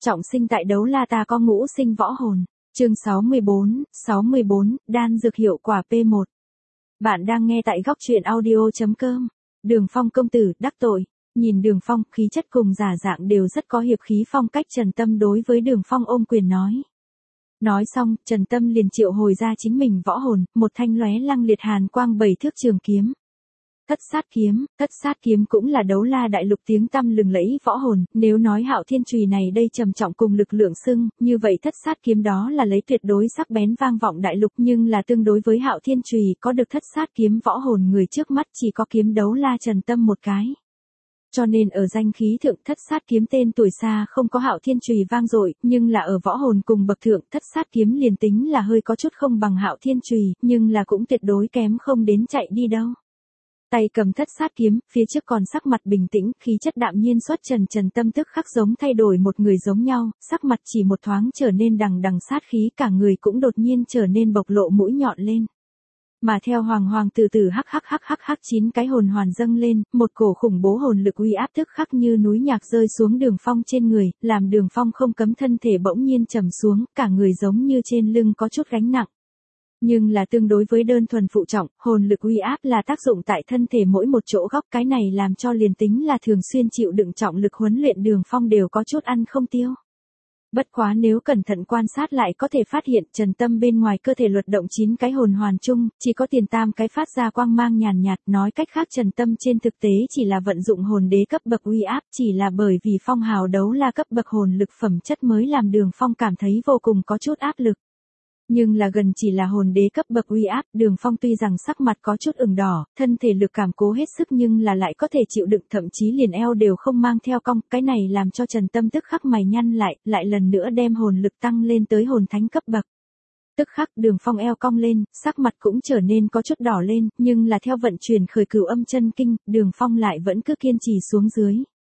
Trọng sinh tại Đấu La ta có ngũ sinh võ hồn. Chương 64, đan dược hiệu quả P1. Bạn đang nghe tại góc truyện audio.com. Đường Phong công tử, đắc tội. Nhìn Đường Phong, khí chất cùng giả dạng đều rất có hiệp khí, phong cách Trần Tâm đối với Đường Phong ôm quyền nói. Nói xong, Trần Tâm liền triệu hồi ra chính mình võ hồn, một thanh lóe lăng liệt hàn quang 7 thước trường kiếm. Thất sát kiếm cũng là Đấu La đại lục tiếng tăm lừng lẫy võ hồn, nếu nói Hạo Thiên chùy này đây trầm trọng cùng lực lượng xưng, như vậy thất sát kiếm đó là lấy tuyệt đối sắc bén vang vọng đại lục, nhưng là tương đối với Hạo Thiên chùy có được thất sát kiếm võ hồn người trước mắt chỉ có kiếm Đấu La Trần Tâm một cái. Cho nên ở danh khí thượng thất sát kiếm tên tuổi xa không có Hạo Thiên chùy vang dội, nhưng là ở võ hồn cùng bậc thượng thất sát kiếm liền tính là hơi có chút không bằng Hạo Thiên chùy, nhưng là cũng tuyệt đối kém không đến chạy đi đâu. Tay cầm thất sát kiếm, phía trước còn sắc mặt bình tĩnh, khí chất đạm nhiên xuất Trần Tâm tức khắc giống thay đổi một người giống nhau, sắc mặt chỉ một thoáng trở nên đằng đằng sát khí, cả người cũng đột nhiên trở nên bộc lộ mũi nhọn lên. Mà theo hoàng từ từ hắc 9 cái hồn hoàn dâng lên, một cổ khủng bố hồn lực uy áp tức khắc như núi nhạc rơi xuống Đường Phong trên người, làm Đường Phong không cấm thân thể bỗng nhiên trầm xuống, cả người giống như trên lưng có chút gánh nặng. Nhưng là tương đối với đơn thuần phụ trọng, hồn lực uy áp là tác dụng tại thân thể mỗi một chỗ góc, cái này làm cho liền tính là thường xuyên chịu đựng trọng lực huấn luyện Đường Phong đều có chút ăn không tiêu. Bất quá nếu cẩn thận quan sát lại có thể phát hiện Trần Tâm bên ngoài cơ thể luật động 9 cái hồn hoàn chung, chỉ có tiền tam cái phát ra quang mang nhàn nhạt, nói cách khác Trần Tâm trên thực tế chỉ là vận dụng hồn đế cấp bậc uy áp, chỉ là bởi vì phong hào Đấu La cấp bậc hồn lực phẩm chất mới làm Đường Phong cảm thấy vô cùng có chút áp lực. Nhưng là gần chỉ là hồn đế cấp bậc uy áp, Đường Phong tuy rằng sắc mặt có chút ửng đỏ, thân thể lực cảm cố hết sức nhưng là lại có thể chịu đựng, thậm chí liền eo đều không mang theo cong, cái này làm cho Trần Tâm tức khắc mày nhăn lại lần nữa đem hồn lực tăng lên tới hồn thánh cấp bậc. Tức khắc Đường Phong eo cong lên, sắc mặt cũng trở nên có chút đỏ lên, nhưng là theo vận chuyển khởi cửu âm chân kinh, Đường Phong lại vẫn cứ kiên trì xuống dưới.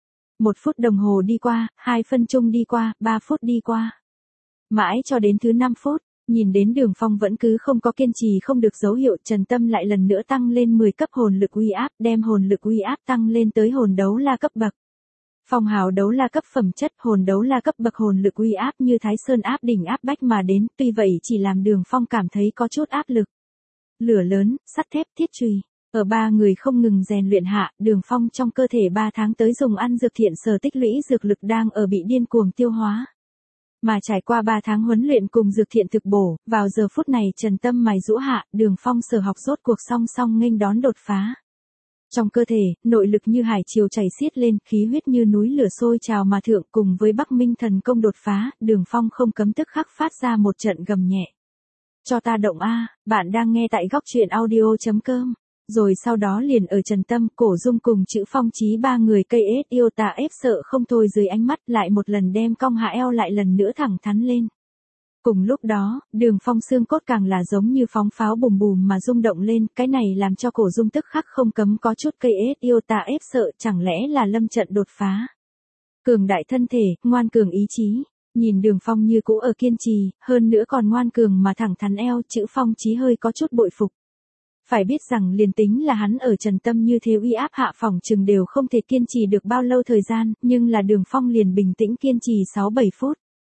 1 phút đồng hồ đi qua, 2 phân chung đi qua, 3 phút đi qua. Mãi cho đến thứ 5 phút. Nhìn đến Đường Phong vẫn cứ không có kiên trì không được dấu hiệu, Trần Tâm lại lần nữa tăng lên 10 cấp hồn lực uy áp, đem hồn lực uy áp tăng lên tới hồn Đấu La cấp bậc. Phong hào Đấu La cấp phẩm chất, hồn Đấu La cấp bậc hồn lực uy áp như Thái Sơn áp đỉnh áp bách mà đến, tuy vậy chỉ làm Đường Phong cảm thấy có chút áp lực. Lửa lớn, sắt thép, thiết chùy. Ở 3 người không ngừng rèn luyện hạ, Đường Phong trong cơ thể 3 tháng tới dùng ăn dược thiện sở tích lũy dược lực đang ở bị điên cuồng tiêu hóa. Mà trải qua 3 tháng huấn luyện cùng dược thiện thực bổ, vào giờ phút này Trần Tâm mày rũ hạ, Đường Phong sở học rốt cuộc song nghênh đón đột phá. Trong cơ thể, nội lực như hải triều chảy xiết lên, khí huyết như núi lửa sôi trào mà thượng, cùng với Bắc Minh thần công đột phá, Đường Phong không cấm tức khắc phát ra một trận gầm nhẹ. Cho ta động a, bạn đang nghe tại góc truyện audio.com. Rồi sau đó liền ở Trần Tâm, Cổ Dung cùng Chữ Phong Chí 3 người cây ết yêu tà ép sợ không thôi dưới ánh mắt, lại một lần đem cong hạ eo lại lần nữa thẳng thắn lên. Cùng lúc đó, Đường Phong xương cốt càng là giống như phóng pháo bùm bùm mà rung động lên, cái này làm cho Cổ Dung tức khắc không cấm có chút cây ết yêu tà ép sợ, chẳng lẽ là lâm trận đột phá. Cường đại thân thể, ngoan cường ý chí. Nhìn Đường Phong như cũ ở kiên trì, hơn nữa còn ngoan cường mà thẳng thắn eo, Chữ Phong Chí hơi có chút bội phục. Phải biết rằng liền tính là hắn ở Trần Tâm như thế uy áp hạ phỏng chừng đều không thể kiên trì được bao lâu thời gian, nhưng là Đường Phong liền bình tĩnh kiên trì 6-7 phút.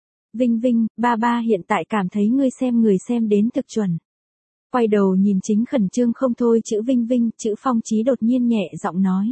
Vinh, ba hiện tại cảm thấy người xem đến thực chuẩn. Quay đầu nhìn chính khẩn trương không thôi Chữ Vinh, Chữ Phong Chí đột nhiên nhẹ giọng nói.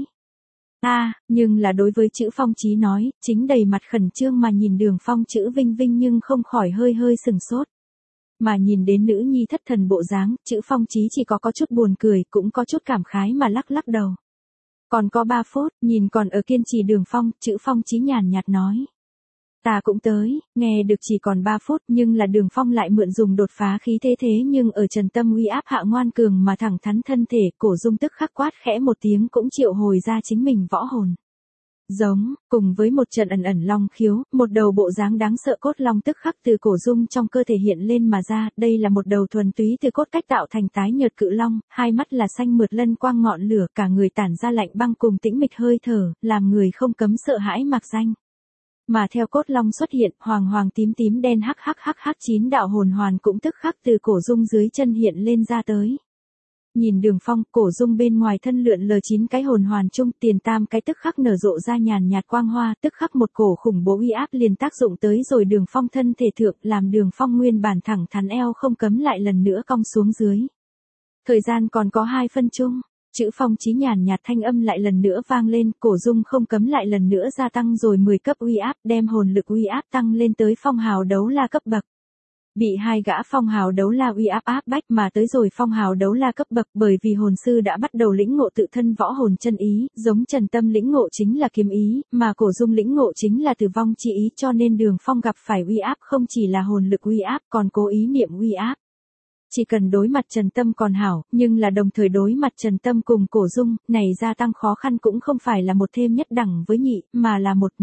Nhưng là đối với Chữ Phong Chí nói, chính đầy mặt khẩn trương mà nhìn Đường Phong Chữ Vinh nhưng không khỏi hơi sừng sốt. Mà nhìn đến nữ nhi thất thần bộ dáng, Chữ Phong Chí chỉ có chút buồn cười, cũng có chút cảm khái mà lắc đầu. Còn có 3 phút, nhìn còn ở kiên trì Đường Phong, Chữ Phong Chí nhàn nhạt nói. Ta cũng tới, nghe được chỉ còn 3 phút nhưng là Đường Phong lại mượn dùng đột phá khí thế nhưng ở Trần Tâm uy áp hạ ngoan cường mà thẳng thắn thân thể, Cổ Dung tức khắc quát khẽ một tiếng cũng triệu hồi ra chính mình võ hồn. Giống, cùng với một trận ẩn long khiếu, một đầu bộ dáng đáng sợ cốt long tức khắc từ Cổ Dung trong cơ thể hiện lên mà ra, đây là một đầu thuần túy từ cốt cách tạo thành tái nhợt cự long, hai mắt là xanh mượt lân quang ngọn lửa, cả người tản ra lạnh băng cùng tĩnh mịch hơi thở, làm người không cấm sợ hãi mạc danh. Mà theo cốt long xuất hiện, hoàng tím đen hắc 9 đạo hồn hoàn cũng tức khắc từ Cổ Dung dưới chân hiện lên ra tới. Nhìn Đường Phong, cổ dung bên ngoài thân lượn lờ 9 cái hồn hoàn chung, tiền tam cái tức khắc nở rộ ra nhàn nhạt quang hoa, tức khắc một cổ khủng bố uy áp liền tác dụng tới rồi Đường Phong thân thể thượng, làm Đường Phong nguyên bản thẳng thắn eo không cấm lại lần nữa cong xuống dưới. Thời gian còn có 2 phân chung, chữ phong chí nhàn nhạt thanh âm lại lần nữa vang lên, cổ dung không cấm lại lần nữa gia tăng rồi 10 cấp uy áp, đem hồn lực uy áp tăng lên tới phong hào đấu la cấp bậc. Bị 2 gã phong hào đấu la uy áp áp bách mà tới rồi phong hào đấu la cấp bậc, bởi vì hồn sư đã bắt đầu lĩnh ngộ tự thân võ hồn chân ý, giống Trần Tâm lĩnh ngộ chính là kiếm ý, mà cổ dung lĩnh ngộ chính là tử vong chi ý, cho nên Đường Phong gặp phải uy áp không chỉ là hồn lực uy áp còn cố ý niệm uy áp. Chỉ cần đối mặt Trần Tâm còn hảo, nhưng là đồng thời đối mặt Trần Tâm cùng cổ dung, này gia tăng khó khăn cũng không phải là một thêm nhất đẳng với nhị, mà là một.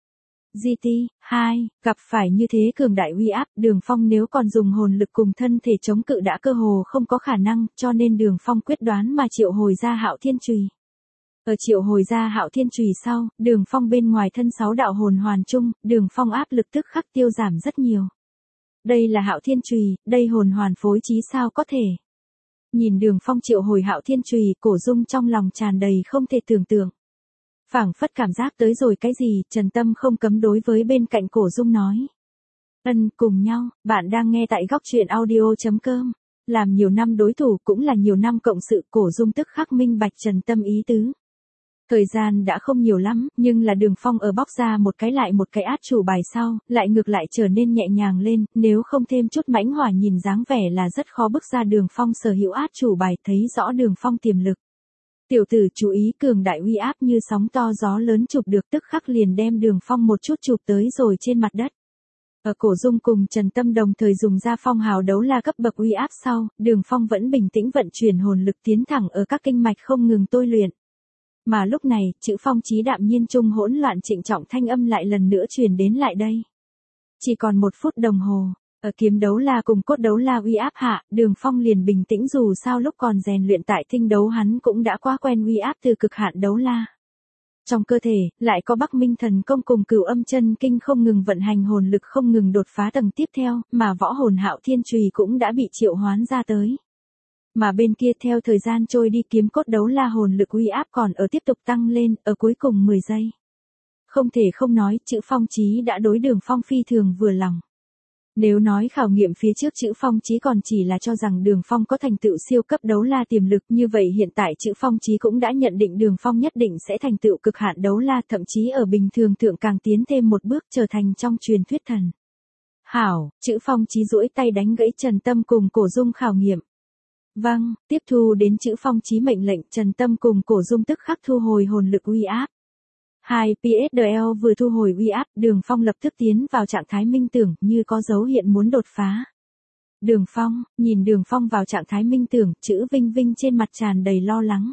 GT2, gặp phải như thế cường đại uy áp, Đường Phong nếu còn dùng hồn lực cùng thân thể chống cự đã cơ hồ không có khả năng, cho nên Đường Phong quyết đoán mà triệu hồi ra Hạo Thiên Chùy. Ở triệu hồi ra Hạo Thiên Chùy sau, Đường Phong bên ngoài thân 6 đạo hồn hoàn chung, Đường Phong áp lực tức khắc tiêu giảm rất nhiều. Đây là Hạo Thiên Chùy, đây hồn hoàn phối trí sao có thể. Nhìn Đường Phong triệu hồi Hạo Thiên Chùy, cổ dung trong lòng tràn đầy không thể tưởng tượng. Phảng phất cảm giác tới rồi cái gì, Trần Tâm không cấm đối với bên cạnh cổ dung nói. Cùng nhau, bạn đang nghe tại góc truyện audio.com. Làm nhiều năm đối thủ cũng là nhiều năm cộng sự, cổ dung tức khắc minh bạch Trần Tâm ý tứ. Thời gian đã không nhiều lắm, nhưng là Đường Phong ở bóc ra một cái lại một cái át chủ bài sau, lại ngược lại trở nên nhẹ nhàng lên, nếu không thêm chút mãnh hỏa nhìn dáng vẻ là rất khó bức ra Đường Phong sở hữu át chủ bài, thấy rõ Đường Phong tiềm lực. Tiểu tử chú ý, cường đại uy áp như sóng to gió lớn chụp được tức khắc liền đem Đường Phong một chút chụp tới rồi trên mặt đất. Ở cổ dung cùng Trần Tâm đồng thời dùng ra phong hào đấu la cấp bậc uy áp sau, Đường Phong vẫn bình tĩnh vận chuyển hồn lực tiến thẳng ở các kinh mạch không ngừng tôi luyện. Mà lúc này, chữ phong chí đạm nhiên trung hỗn loạn trịnh trọng thanh âm lại lần nữa truyền đến lại đây. Chỉ còn 1 phút đồng hồ, ở kiếm đấu la cùng cốt đấu la uy áp hạ, Đường Phong liền bình tĩnh, dù sao lúc còn rèn luyện tại tinh đấu hắn cũng đã quá quen uy áp từ cực hạn đấu la. Trong cơ thể, lại có Bắc Minh thần công cùng Cửu Âm chân kinh không ngừng vận hành, hồn lực không ngừng đột phá tầng tiếp theo, mà võ hồn Hạo Thiên Chùy cũng đã bị triệu hoán ra tới. Mà bên kia theo thời gian trôi đi, kiếm cốt đấu la hồn lực uy áp còn ở tiếp tục tăng lên, ở cuối cùng 10 giây. Không thể không nói, chữ phong chí đã đối Đường Phong phi thường vừa lòng. Nếu nói khảo nghiệm phía trước chữ phong chí còn chỉ là cho rằng Đường Phong có thành tựu siêu cấp đấu la tiềm lực, như vậy hiện tại chữ phong chí cũng đã nhận định Đường Phong nhất định sẽ thành tựu cực hạn đấu la, thậm chí ở bình thường thượng càng tiến thêm một bước, trở thành trong truyền thuyết thần. Hảo, chữ phong chí duỗi tay đánh gãy Trần Tâm cùng cổ dung khảo nghiệm. Vâng, tiếp thu đến chữ phong chí mệnh lệnh, Trần Tâm cùng cổ dung tức khắc thu hồi hồn lực uy áp. 2 PSDL vừa thu hồi uy áp, Đường Phong lập tức tiến vào trạng thái minh tưởng, như có dấu hiện muốn đột phá. Đường Phong, nhìn Đường Phong vào trạng thái minh tưởng, chữ Vinh Vinh trên mặt tràn đầy lo lắng.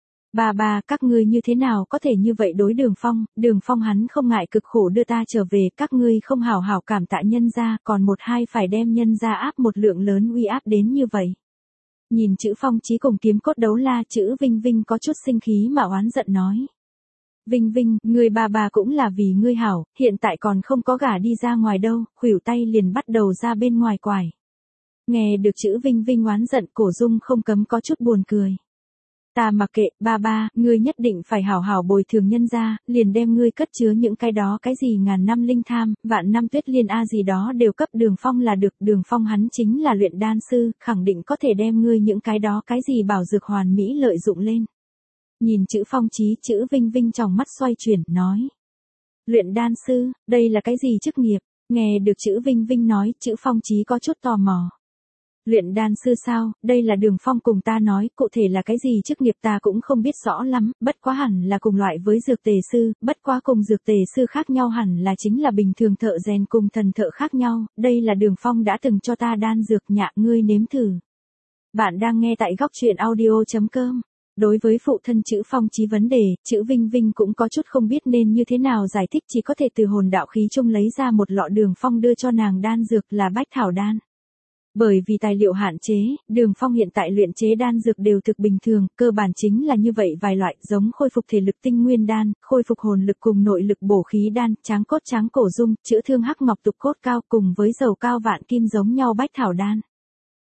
Bà, các ngươi như thế nào có thể như vậy đối Đường Phong hắn không ngại cực khổ đưa ta trở về, các ngươi không hảo hảo cảm tạ nhân gia, còn phải đem nhân gia áp một lượng lớn uy áp đến như vậy. Nhìn chữ phong chí cùng kiếm cốt đấu la, chữ Vinh Vinh có chút sinh khí mà oán giận nói. Vinh Vinh, ngươi bà cũng là vì ngươi hảo, hiện tại còn không có gả đi ra ngoài đâu, khuỷu tay liền bắt đầu ra bên ngoài quải. Nghe được chữ Vinh Vinh oán giận, cổ dung không cấm có chút buồn cười. Ta mặc kệ, ba, ngươi nhất định phải hảo hảo bồi thường nhân gia, liền đem ngươi cất chứa những cái đó cái gì ngàn năm linh tham, vạn năm tuyết liên gì đó đều cấp Đường Phong là được, Đường Phong hắn chính là luyện đan sư, khẳng định có thể đem ngươi những cái đó cái gì bảo dược hoàn mỹ lợi dụng lên. Nhìn chữ phong chí, chữ Vinh Vinh trong mắt xoay chuyển, nói. Luyện đan sư, đây là cái gì chức nghiệp? Nghe được chữ Vinh Vinh nói, chữ phong chí có chút tò mò. Luyện đan sư sao, đây là Đường Phong cùng ta nói, cụ thể là cái gì chức nghiệp ta cũng không biết rõ lắm, bất quá hẳn là cùng loại với dược tề sư, bất quá cùng dược tề sư khác nhau hẳn là chính là bình thường thợ rèn cùng thần thợ khác nhau, đây là Đường Phong đã từng cho ta đan dược, nhạ ngươi nếm thử. Bạn đang nghe tại góc truyện audio.com. Đối với phụ thân chữ phong chí vấn đề, chữ Vinh Vinh cũng có chút không biết nên như thế nào giải thích, chỉ có thể từ hồn đạo khí chung lấy ra một lọ Đường Phong đưa cho nàng đan dược là bách thảo đan. Bởi vì tài liệu hạn chế, Đường Phong hiện tại luyện chế đan dược đều thực bình thường, cơ bản chính là như vậy vài loại, giống khôi phục thể lực tinh nguyên đan, khôi phục hồn lực cùng nội lực bổ khí đan, tráng cốt tráng cổ dung, chữa thương hắc ngọc tục cốt cao cùng với dầu cao vạn kim giống nhau bách thảo đan.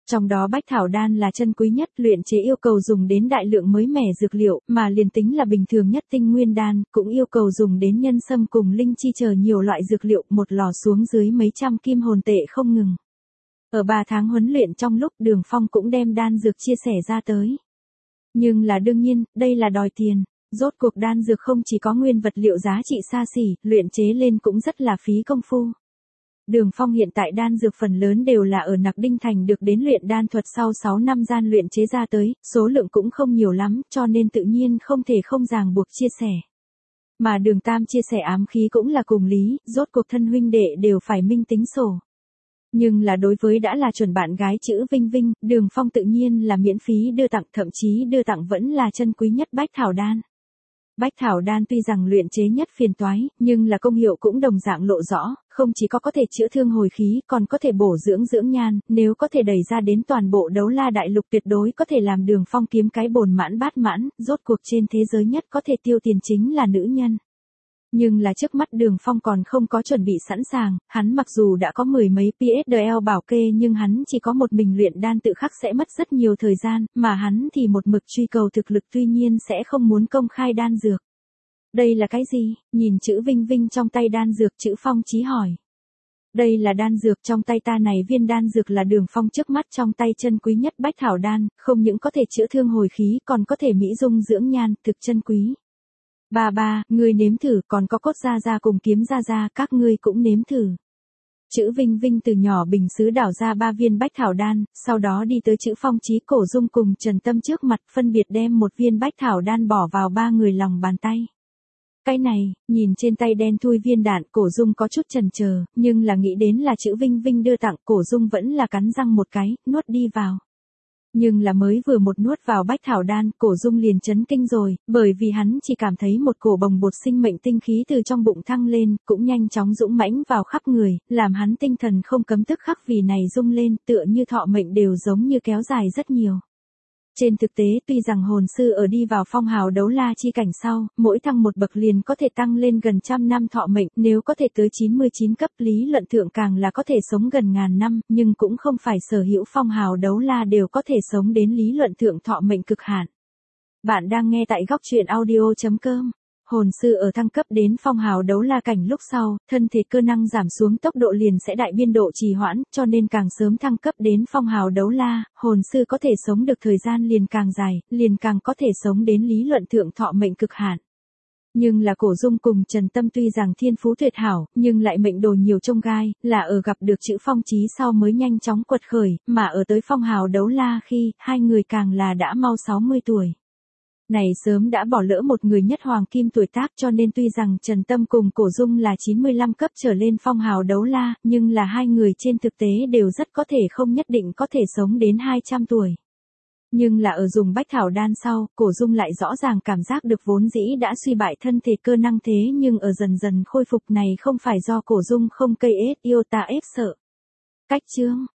Trong đó bách thảo đan là chân quý nhất, luyện chế yêu cầu dùng đến đại lượng mới mẻ dược liệu, mà liền tính là bình thường nhất tinh nguyên đan, cũng yêu cầu dùng đến nhân sâm cùng linh chi chờ nhiều loại dược liệu, một lò xuống dưới mấy trăm kim hồn tệ không ngừng. Ở 3 tháng huấn luyện trong lúc Đường Phong cũng đem đan dược chia sẻ ra tới. Nhưng là đương nhiên, đây là đòi tiền. Rốt cuộc đan dược không chỉ có nguyên vật liệu giá trị xa xỉ, luyện chế lên cũng rất là phí công phu. Đường Phong hiện tại đan dược phần lớn đều là ở Nặc Đinh Thành được đến luyện đan thuật sau 6 năm gian luyện chế ra tới, số lượng cũng không nhiều lắm, cho nên tự nhiên không thể không ràng buộc chia sẻ. Mà Đường Tam chia sẻ ám khí cũng là cùng lý, rốt cuộc thân huynh đệ đều phải minh tính sổ. Nhưng là đối với đã là chuẩn bạn gái chữ Vinh Vinh, Đường Phong tự nhiên là miễn phí đưa tặng, thậm chí đưa tặng vẫn là chân quý nhất bách thảo đan. Bách thảo đan tuy rằng luyện chế nhất phiền toái, nhưng là công hiệu cũng đồng dạng lộ rõ, không chỉ có thể chữa thương hồi khí, còn có thể bổ dưỡng dưỡng nhan, nếu có thể đẩy ra đến toàn bộ Đấu La đại lục tuyệt đối có thể làm Đường Phong kiếm cái bồn mãn bát mãn, rốt cuộc trên thế giới nhất có thể tiêu tiền chính là nữ nhân. Nhưng là trước mắt Đường Phong còn không có chuẩn bị sẵn sàng, hắn mặc dù đã có 10 mấy PSDL bảo kê nhưng hắn chỉ có một mình luyện đan tự khắc sẽ mất rất nhiều thời gian, mà hắn thì một mực truy cầu thực lực tuy nhiên sẽ không muốn công khai đan dược. Đây là cái gì? Nhìn chữ Vinh Vinh trong tay đan dược, chữ Phong Chí hỏi. Đây là đan dược, trong tay ta này viên đan dược là Đường Phong trước mắt trong tay chân quý nhất bách thảo đan, không những có thể chữa thương hồi khí còn có thể mỹ dung dưỡng nhan, thực chân quý. Ba, ngươi nếm thử, còn có Cốt Gia Gia cùng Kiếm Gia Gia, các ngươi cũng nếm thử. Chữ Vinh Vinh từ nhỏ bình sứ đảo ra 3 viên bách thảo đan, sau đó đi tới chữ Phong Chí, Cổ Dung cùng Trần Tâm trước mặt, phân biệt đem một viên bách thảo đan bỏ vào 3 người lòng bàn tay. Cái này, nhìn trên tay đen thui viên đạn, Cổ Dung có chút chần chờ, nhưng là nghĩ đến là chữ Vinh Vinh đưa tặng, Cổ Dung vẫn là cắn răng một cái, nuốt đi vào. Nhưng là mới vừa một nuốt vào bách thảo đan, Cổ Dung liền chấn kinh rồi, bởi vì hắn chỉ cảm thấy một cổ bồng bột sinh mệnh tinh khí từ trong bụng thăng lên, cũng nhanh chóng dũng mãnh vào khắp người, làm hắn tinh thần không cấm tức khắc vì này rung lên, tựa như thọ mệnh đều giống như kéo dài rất nhiều. Trên thực tế tuy rằng hồn sư ở đi vào phong hào đấu la chi cảnh sau, mỗi thăng một bậc liền có thể tăng lên gần 100 năm thọ mệnh, nếu có thể tới 99 cấp lý luận thượng càng là có thể sống gần ngàn năm, nhưng cũng không phải sở hữu phong hào đấu la đều có thể sống đến lý luận thượng thọ mệnh cực hạn. Bạn đang nghe tại góc truyện audio.com. Hồn sư ở thăng cấp đến phong hào đấu la cảnh lúc sau, thân thể cơ năng giảm xuống tốc độ liền sẽ đại biên độ trì hoãn, cho nên càng sớm thăng cấp đến phong hào đấu la, hồn sư có thể sống được thời gian liền càng dài, liền càng có thể sống đến lý luận thượng thọ mệnh cực hạn. Nhưng là Cổ Dung cùng Trần Tâm tuy rằng thiên phú tuyệt hảo, nhưng lại mệnh đồ nhiều chông gai, là ở gặp được chữ Phong Chí sau mới nhanh chóng quật khởi, mà ở tới phong hào đấu la khi, hai người càng là đã mau 60 tuổi. Này sớm đã bỏ lỡ một người nhất hoàng kim tuổi tác, cho nên tuy rằng Trần Tâm cùng Cổ Dung là 95 cấp trở lên phong hào đấu la, nhưng là hai người trên thực tế đều rất có thể không nhất định có thể sống đến 200 tuổi. Nhưng là ở dùng bách thảo đan sau, Cổ Dung lại rõ ràng cảm giác được vốn dĩ đã suy bại thân thể cơ năng thế nhưng ở dần dần khôi phục, này không phải do Cổ Dung không cây ết yêu ta ép sợ. Cách chương